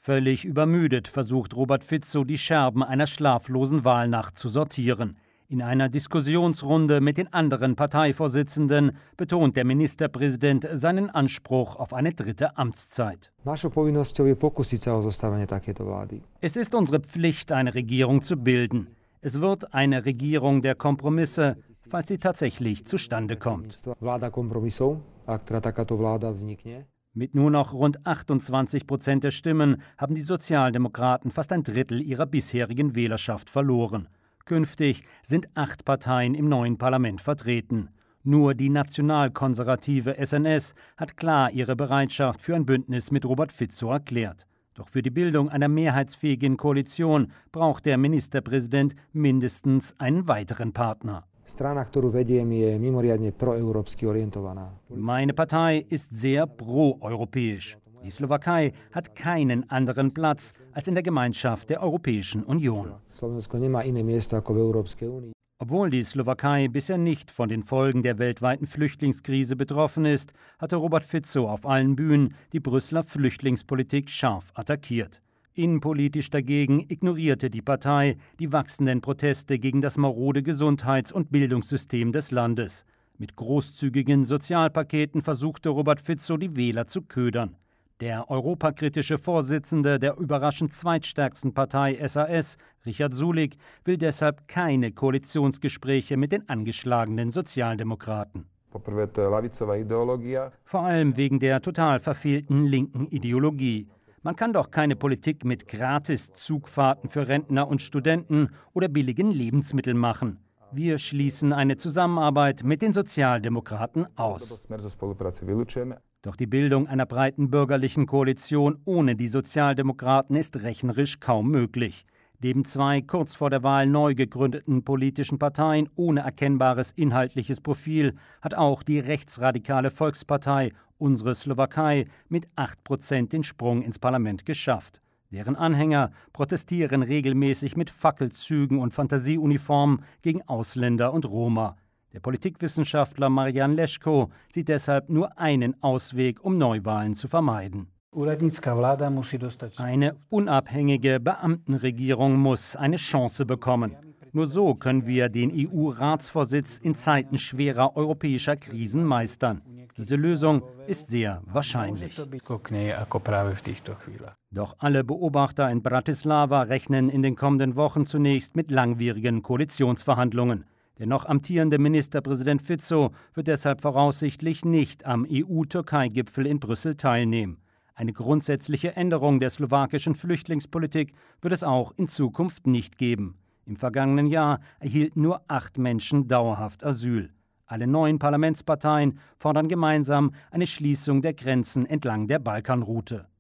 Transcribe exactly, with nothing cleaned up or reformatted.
Völlig übermüdet versucht Robert Fico, die Scherben einer schlaflosen Wahlnacht zu sortieren. In einer Diskussionsrunde mit den anderen Parteivorsitzenden betont der Ministerpräsident seinen Anspruch auf eine dritte Amtszeit. Es ist unsere Pflicht, eine Regierung zu bilden. Es wird eine Regierung der Kompromisse, falls sie tatsächlich zustande kommt. Mit nur noch rund achtundzwanzig Prozent der Stimmen haben die Sozialdemokraten fast ein Drittel ihrer bisherigen Wählerschaft verloren. Künftig sind acht Parteien im neuen Parlament vertreten. Nur die nationalkonservative S N S hat klar ihre Bereitschaft für ein Bündnis mit Robert Fico erklärt. Doch für die Bildung einer mehrheitsfähigen Koalition braucht der Ministerpräsident mindestens einen weiteren Partner. Meine Partei ist sehr proeuropäisch. Die Slowakei hat keinen anderen Platz als in der Gemeinschaft der Europäischen Union. Obwohl die Slowakei bisher nicht von den Folgen der weltweiten Flüchtlingskrise betroffen ist, hatte Robert Fico auf allen Bühnen die Brüsseler Flüchtlingspolitik scharf attackiert. Innenpolitisch dagegen ignorierte die Partei die wachsenden Proteste gegen das marode Gesundheits- und Bildungssystem des Landes. Mit großzügigen Sozialpaketen versuchte Robert Fico, die Wähler zu ködern. Der europakritische Vorsitzende der überraschend zweitstärksten Partei S A S, Richard Sulík, will deshalb keine Koalitionsgespräche mit den angeschlagenen Sozialdemokraten. Vor allem wegen der total verfehlten linken Ideologie. Man kann doch keine Politik mit Gratis-Zugfahrten für Rentner und Studenten oder billigen Lebensmitteln machen. Wir schließen eine Zusammenarbeit mit den Sozialdemokraten aus. Doch die Bildung einer breiten bürgerlichen Koalition ohne die Sozialdemokraten ist rechnerisch kaum möglich. Neben zwei kurz vor der Wahl neu gegründeten politischen Parteien ohne erkennbares inhaltliches Profil hat auch die rechtsradikale Volkspartei Unsere Slowakei mit acht Prozent den Sprung ins Parlament geschafft. Deren Anhänger protestieren regelmäßig mit Fackelzügen und Fantasieuniformen gegen Ausländer und Roma. Der Politikwissenschaftler Marian Leško sieht deshalb nur einen Ausweg, um Neuwahlen zu vermeiden. Eine unabhängige Beamtenregierung muss eine Chance bekommen. Nur so können wir den E U-Ratsvorsitz in Zeiten schwerer europäischer Krisen meistern. Diese Lösung ist sehr wahrscheinlich. Doch alle Beobachter in Bratislava rechnen in den kommenden Wochen zunächst mit langwierigen Koalitionsverhandlungen. Der noch amtierende Ministerpräsident Fico wird deshalb voraussichtlich nicht am E U-Türkei-Gipfel in Brüssel teilnehmen. Eine grundsätzliche Änderung der slowakischen Flüchtlingspolitik wird es auch in Zukunft nicht geben. Im vergangenen Jahr erhielten nur acht Menschen dauerhaft Asyl. Alle neuen Parlamentsparteien fordern gemeinsam eine Schließung der Grenzen entlang der Balkanroute.